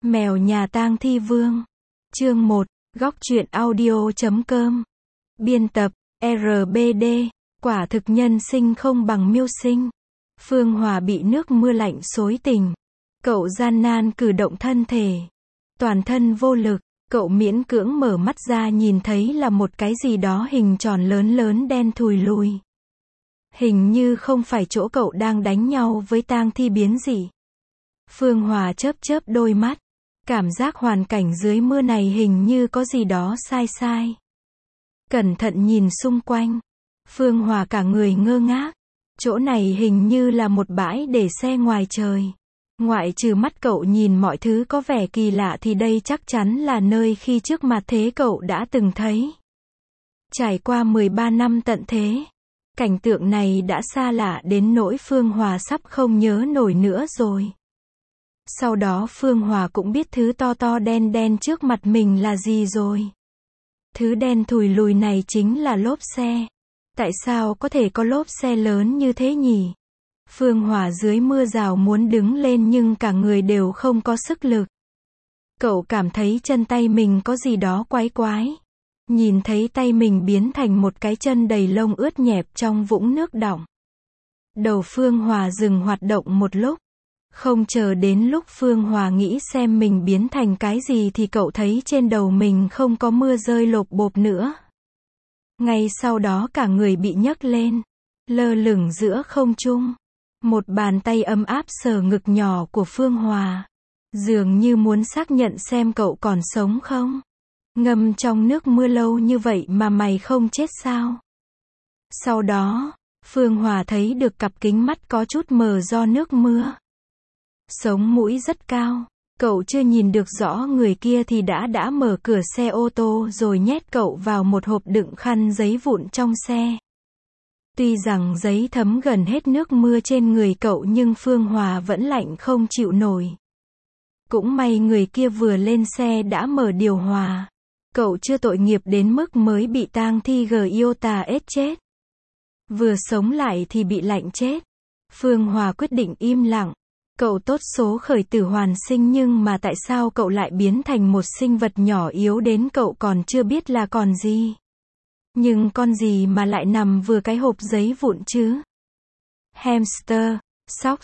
Mèo nhà tang thi vương. Chương 1, góc truyện audio.com. Biên tập, RBD. Quả thực nhân sinh không bằng mưu sinh. Phương Hòa bị nước mưa lạnh xối tình. Cậu gian nan cử động thân thể. Toàn thân vô lực, cậu miễn cưỡng mở mắt ra nhìn thấy là một cái gì đó hình tròn lớn lớn đen thùi lùi. Hình như không phải chỗ cậu đang đánh nhau với tang thi biến dị. Phương Hòa chớp chớp đôi mắt. Cảm giác hoàn cảnh dưới mưa này hình như có gì đó sai sai. Cẩn thận nhìn xung quanh. Phương Hòa cả người ngơ ngác. Chỗ này hình như là một bãi để xe ngoài trời. Ngoại trừ mắt cậu nhìn mọi thứ có vẻ kỳ lạ thì đây chắc chắn là nơi khi trước mặt thế cậu đã từng thấy. Trải qua 13 năm tận thế. Cảnh tượng này đã xa lạ đến nỗi Phương Hòa sắp không nhớ nổi nữa rồi. Sau đó Phương Hòa cũng biết thứ to to đen đen trước mặt mình là gì rồi. Thứ đen thùi lùi này chính là lốp xe. Tại sao có thể có lốp xe lớn như thế nhỉ? Phương Hòa dưới mưa rào muốn đứng lên nhưng cả người đều không có sức lực. Cậu cảm thấy chân tay mình có gì đó quái quái. Nhìn thấy tay mình biến thành một cái chân đầy lông ướt nhẹp trong vũng nước đọng. Đầu Phương Hòa dừng hoạt động một lúc. Không chờ đến lúc Phương Hòa nghĩ xem mình biến thành cái gì thì cậu thấy trên đầu mình không có mưa rơi lộp bộp nữa. Ngay sau đó cả người bị nhấc lên, lơ lửng giữa không trung. Một bàn tay ấm áp sờ ngực nhỏ của Phương Hòa. Dường như muốn xác nhận xem cậu còn sống không. Ngâm trong nước mưa lâu như vậy mà mày không chết sao? Sau đó, Phương Hòa thấy được cặp kính mắt có chút mờ do nước mưa. Sống mũi rất cao, cậu chưa nhìn được rõ người kia thì đã mở cửa xe ô tô rồi nhét cậu vào một hộp đựng khăn giấy vụn trong xe. Tuy rằng giấy thấm gần hết nước mưa trên người cậu nhưng Phương Hòa vẫn lạnh không chịu nổi. Cũng may người kia vừa lên xe đã mở điều hòa. Cậu chưa tội nghiệp đến mức mới bị tang thi Giota ết chết. Vừa sống lại thì bị lạnh chết. Phương Hòa quyết định im lặng. Cậu tốt số khởi tử hoàn sinh nhưng mà tại sao cậu lại biến thành một sinh vật nhỏ yếu đến cậu còn chưa biết là còn gì? Nhưng con gì mà lại nằm vừa cái hộp giấy vụn chứ? Hamster, sóc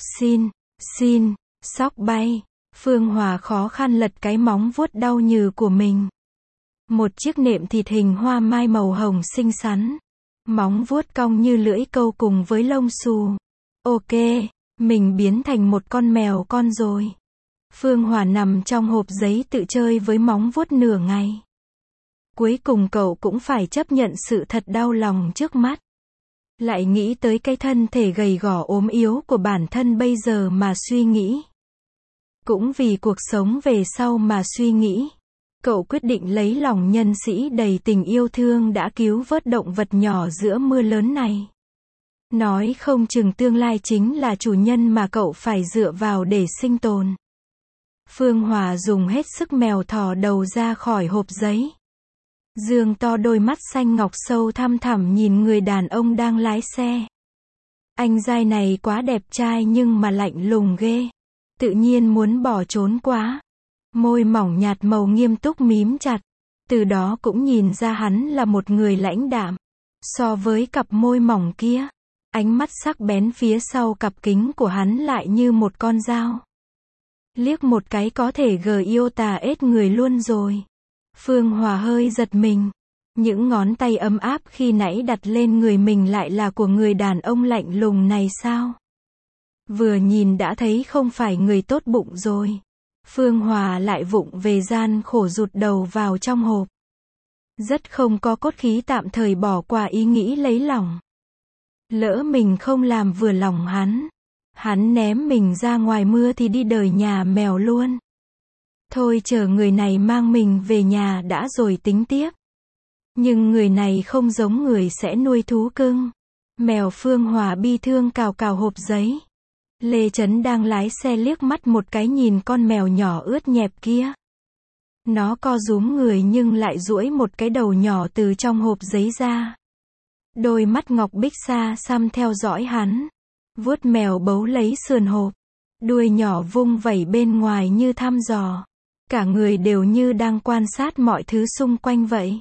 xin, sóc bay. Phương Hòa khó khăn lật cái móng vuốt đau nhừ của mình. Một chiếc nệm thịt hình hoa mai màu hồng xinh xắn. Móng vuốt cong như lưỡi câu cùng với lông xù. Ok. Mình biến thành một con mèo con rồi. Phương Hòa nằm trong hộp giấy tự chơi với móng vuốt nửa ngày. Cuối cùng cậu cũng phải chấp nhận sự thật đau lòng trước mắt. Lại nghĩ tới cái thân thể gầy gò ốm yếu của bản thân bây giờ mà suy nghĩ. Cũng vì cuộc sống về sau mà suy nghĩ. Cậu quyết định lấy lòng nhân sĩ đầy tình yêu thương đã cứu vớt động vật nhỏ giữa mưa lớn này. Nói không chừng tương lai chính là chủ nhân mà cậu phải dựa vào để sinh tồn. Phương Hòa dùng hết sức mèo thò đầu ra khỏi hộp giấy. Dương to đôi mắt xanh ngọc sâu thăm thẳm nhìn người đàn ông đang lái xe. Anh giai này quá đẹp trai nhưng mà lạnh lùng ghê. Tự nhiên muốn bỏ trốn quá. Môi mỏng nhạt màu nghiêm túc mím chặt. Từ đó cũng nhìn ra hắn là một người lãnh đạm. So với cặp môi mỏng kia. Ánh mắt sắc bén phía sau cặp kính của hắn lại như một con dao. Liếc một cái có thể Giota ết người luôn rồi. Phương Hòa hơi giật mình. Những ngón tay ấm áp khi nãy đặt lên người mình lại là của người đàn ông lạnh lùng này sao? Vừa nhìn đã thấy không phải người tốt bụng rồi. Phương Hòa lại vụng về gian khổ rụt đầu vào trong hộp. Rất không có cốt khí tạm thời bỏ qua ý nghĩ lấy lòng. Lỡ mình không làm vừa lòng hắn ném mình ra ngoài mưa thì đi đời nhà mèo luôn. Thôi chờ người này mang mình về nhà đã rồi tính tiếp. Nhưng người này không giống người sẽ nuôi thú cưng. Mèo. Phương Hòa bi thương cào cào hộp giấy. Lê Trấn đang lái xe liếc mắt một cái nhìn con mèo nhỏ ướt nhẹp kia. Nó co rúm người nhưng lại duỗi một cái đầu nhỏ từ trong hộp giấy ra. Đôi mắt ngọc bích xa xăm theo dõi hắn. Vuốt mèo bấu lấy sườn hộp. Đuôi nhỏ vung vẩy bên ngoài như thăm dò. Cả người đều như đang quan sát mọi thứ xung quanh vậy.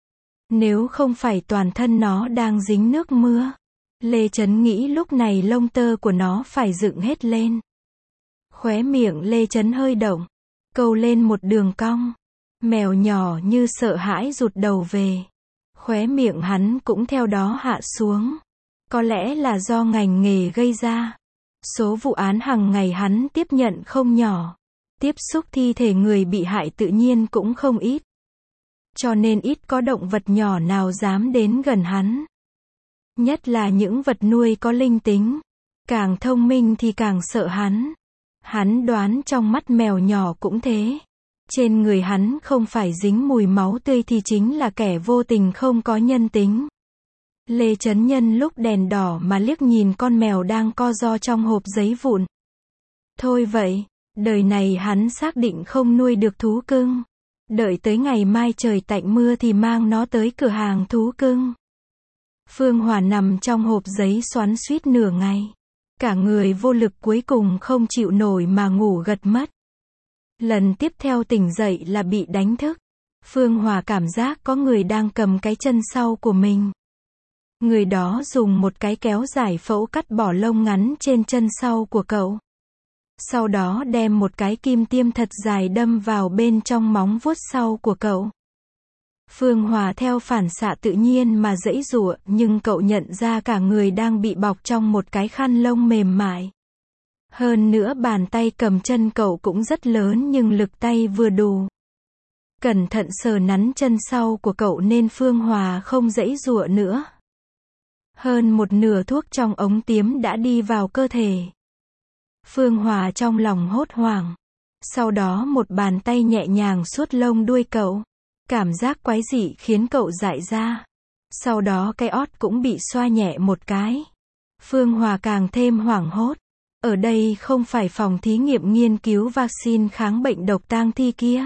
Nếu không phải toàn thân nó đang dính nước mưa, Lê Chấn nghĩ lúc này lông tơ của nó phải dựng hết lên. Khóe miệng Lê Chấn hơi động, câu lên một đường cong. Mèo nhỏ như sợ hãi rụt đầu về. Khóe miệng hắn cũng theo đó hạ xuống. Có lẽ là do ngành nghề gây ra. Số vụ án hàng ngày hắn tiếp nhận không nhỏ. Tiếp xúc thi thể người bị hại tự nhiên cũng không ít. Cho nên ít có động vật nhỏ nào dám đến gần hắn. Nhất là những vật nuôi có linh tính. Càng thông minh thì càng sợ hắn. Hắn đoán trong mắt mèo nhỏ cũng thế. Trên người hắn không phải dính mùi máu tươi thì chính là kẻ vô tình không có nhân tính. Lê Chấn nhân lúc đèn đỏ mà liếc nhìn con mèo đang co ro trong hộp giấy vụn. Thôi vậy, đời này hắn xác định không nuôi được thú cưng. Đợi tới ngày mai trời tạnh mưa thì mang nó tới cửa hàng thú cưng. Phương Hòa nằm trong hộp giấy xoắn xuýt nửa ngày. Cả người vô lực cuối cùng không chịu nổi mà ngủ gật mất. Lần tiếp theo tỉnh dậy là bị đánh thức. Phương Hòa cảm giác có người đang cầm cái chân sau của mình. Người đó dùng một cái kéo giải phẫu cắt bỏ lông ngắn trên chân sau của cậu. Sau đó đem một cái kim tiêm thật dài đâm vào bên trong móng vuốt sau của cậu. Phương Hòa theo phản xạ tự nhiên mà giãy giụa, nhưng cậu nhận ra cả người đang bị bọc trong một cái khăn lông mềm mại. Hơn nữa bàn tay cầm chân cậu cũng rất lớn nhưng lực tay vừa đủ. Cẩn thận sờ nắn chân sau của cậu nên Phương Hòa không giãy giụa nữa. Hơn một nửa thuốc trong ống tiêm đã đi vào cơ thể. Phương Hòa trong lòng hốt hoảng. Sau đó một bàn tay nhẹ nhàng vuốt lông đuôi cậu. Cảm giác quái dị khiến cậu dại ra. Sau đó cái ót cũng bị xoa nhẹ một cái. Phương Hòa càng thêm hoảng hốt. Ở đây không phải phòng thí nghiệm nghiên cứu vaccine kháng bệnh độc tang thi kia.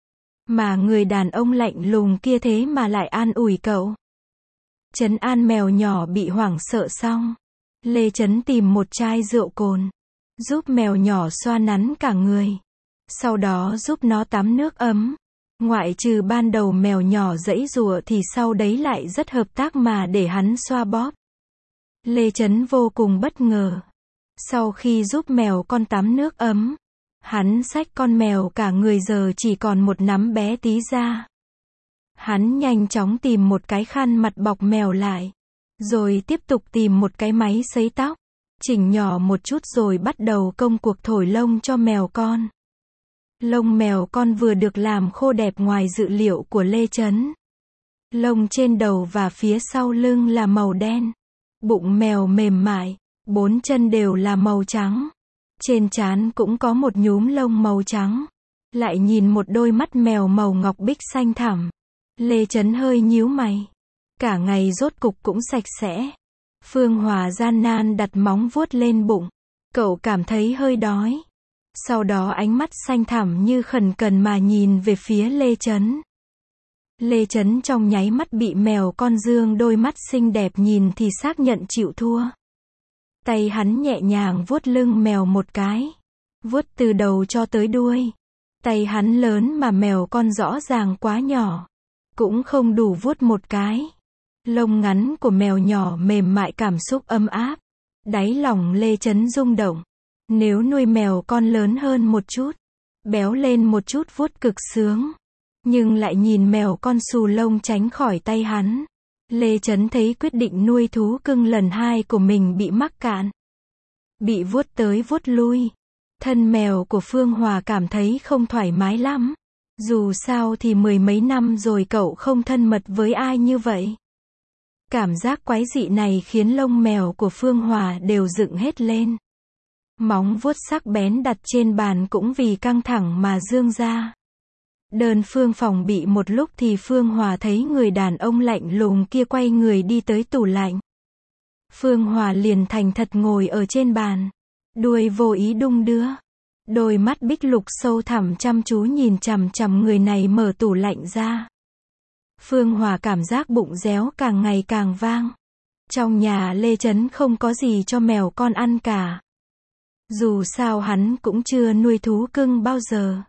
Mà người đàn ông lạnh lùng kia thế mà lại an ủi cậu. Trấn an mèo nhỏ bị hoảng sợ xong. Lê Chấn tìm một chai rượu cồn. Giúp mèo nhỏ xoa nắn cả người. Sau đó giúp nó tắm nước ấm. Ngoại trừ ban đầu mèo nhỏ giãy giụa thì sau đấy lại rất hợp tác mà để hắn xoa bóp. Lê Chấn vô cùng bất ngờ. Sau khi giúp mèo con tắm nước ấm, hắn xách con mèo cả người giờ chỉ còn một nắm bé tí ra. Hắn nhanh chóng tìm một cái khăn mặt bọc mèo lại. Rồi tiếp tục tìm một cái máy sấy tóc. Chỉnh nhỏ một chút rồi bắt đầu công cuộc thổi lông cho mèo con. Lông mèo con vừa được làm khô đẹp ngoài dự liệu của Lê Chấn. Lông trên đầu và phía sau lưng là màu đen. Bụng mèo mềm mại. 4 chân đều là màu trắng. Trên trán cũng có một nhúm lông màu trắng. Lại nhìn một đôi mắt mèo màu ngọc bích xanh thẳm. Lê Chấn hơi nhíu mày. Cả ngày rốt cục cũng sạch sẽ. Phương Hòa gian nan đặt móng vuốt lên bụng. Cậu cảm thấy hơi đói. Sau đó ánh mắt xanh thẳm như khẩn cần mà nhìn về phía Lê Chấn. Lê Chấn trong nháy mắt bị mèo con dương đôi mắt xinh đẹp nhìn thì xác nhận chịu thua. Tay hắn nhẹ nhàng vuốt lưng mèo một cái. Vuốt từ đầu cho tới đuôi. Tay hắn lớn mà mèo con rõ ràng quá nhỏ. Cũng không đủ vuốt một cái. Lông ngắn của mèo nhỏ mềm mại cảm xúc ấm áp. Đáy lòng Lê Chấn rung động. Nếu nuôi mèo con lớn hơn một chút, béo lên một chút vuốt cực sướng. Nhưng lại nhìn mèo con xù lông tránh khỏi tay hắn. Lê Chấn thấy quyết định nuôi thú cưng lần 2 của mình bị mắc cạn. Bị vuốt tới vuốt lui. Thân mèo của Phương Hòa cảm thấy không thoải mái lắm. Dù sao thì 10 mấy năm rồi cậu không thân mật với ai như vậy. Cảm giác quái dị này khiến lông mèo của Phương Hòa đều dựng hết lên. Móng vuốt sắc bén đặt trên bàn cũng vì căng thẳng mà dương ra. Đơn phương phòng bị một lúc thì Phương Hòa thấy người đàn ông lạnh lùng kia quay người đi tới tủ lạnh. Phương Hòa liền thành thật ngồi ở trên bàn. Đuôi vô ý đung đưa. Đôi mắt bích lục sâu thẳm chăm chú nhìn chằm chằm người này mở tủ lạnh ra. Phương Hòa cảm giác bụng réo càng ngày càng vang. Trong nhà Lê Chấn không có gì cho mèo con ăn cả. Dù sao hắn cũng chưa nuôi thú cưng bao giờ.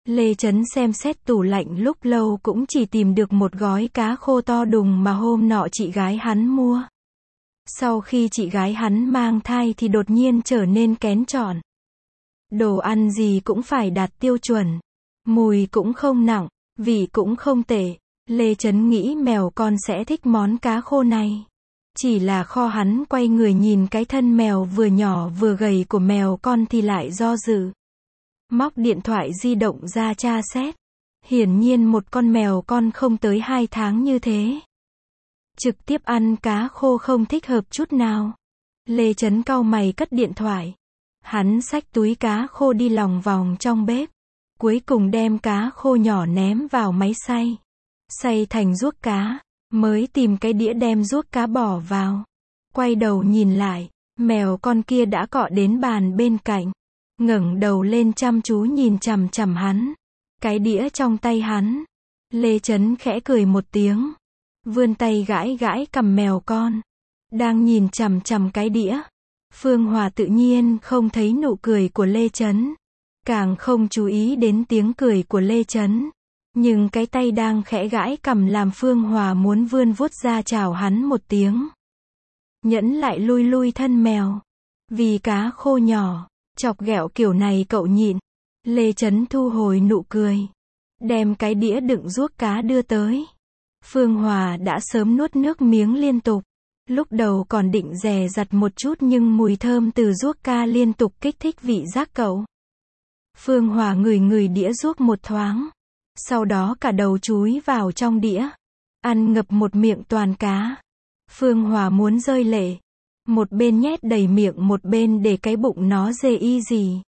Lê Chấn xem xét tủ lạnh lúc lâu cũng chỉ tìm được một gói cá khô to đùng mà hôm nọ chị gái hắn mua. Sau khi chị gái hắn mang thai thì đột nhiên trở nên kén chọn. Đồ ăn gì cũng phải đạt tiêu chuẩn. Mùi cũng không nặng, vị cũng không tệ. Lê Chấn nghĩ mèo con sẽ thích món cá khô này. Chỉ là kho hắn quay người nhìn cái thân mèo vừa nhỏ vừa gầy của mèo con thì lại do dự. Móc điện thoại di động ra tra xét. Hiển nhiên một con mèo con không tới 2 tháng như thế. Trực tiếp ăn cá khô không thích hợp chút nào. Lê Chấn cau mày cất điện thoại. Hắn xách túi cá khô đi lòng vòng trong bếp. Cuối cùng đem cá khô nhỏ ném vào máy xay. Xay thành ruốc cá. Mới tìm cái đĩa đem ruốc cá bỏ vào. Quay đầu nhìn lại. Mèo con kia đã cọ đến bàn bên cạnh. Ngẩng đầu lên chăm chú nhìn chằm chằm hắn. Cái đĩa trong tay hắn. Lê Chấn khẽ cười một tiếng. Vươn tay gãi gãi cằm mèo con. Đang nhìn chằm chằm cái đĩa. Phương Hòa tự nhiên không thấy nụ cười của Lê Chấn. Càng không chú ý đến tiếng cười của Lê Chấn. Nhưng cái tay đang khẽ gãi cằm làm Phương Hòa muốn vươn vuốt ra chào hắn một tiếng. Nhẫn lại lui lui thân mèo. Vì cá khô nhỏ, chọc ghẹo kiểu này cậu nhịn. Lê Chấn thu hồi nụ cười. Đem cái đĩa đựng ruốc cá đưa tới. Phương Hòa đã sớm nuốt nước miếng liên tục. Lúc đầu còn định dè dặt một chút nhưng mùi thơm từ ruốc cá liên tục kích thích vị giác cậu. Phương Hòa ngửi ngửi đĩa ruốc một thoáng. Sau đó cả đầu chúi vào trong đĩa. Ăn ngập một miệng toàn cá. Phương Hòa muốn rơi lệ. Một bên nhét đầy miệng một bên để cái bụng nó dê y gì.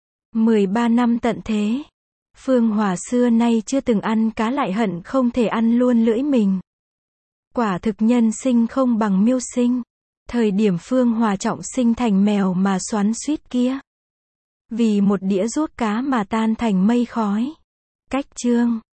13 năm tận thế. Phương Hòa xưa nay chưa từng ăn cá lại hận không thể ăn luôn lưỡi mình. Quả thực nhân sinh không bằng miêu sinh. Thời điểm Phương Hòa trọng sinh thành mèo mà xoắn xuýt kia. Vì một đĩa ruốc cá mà tan thành mây khói. Cách chương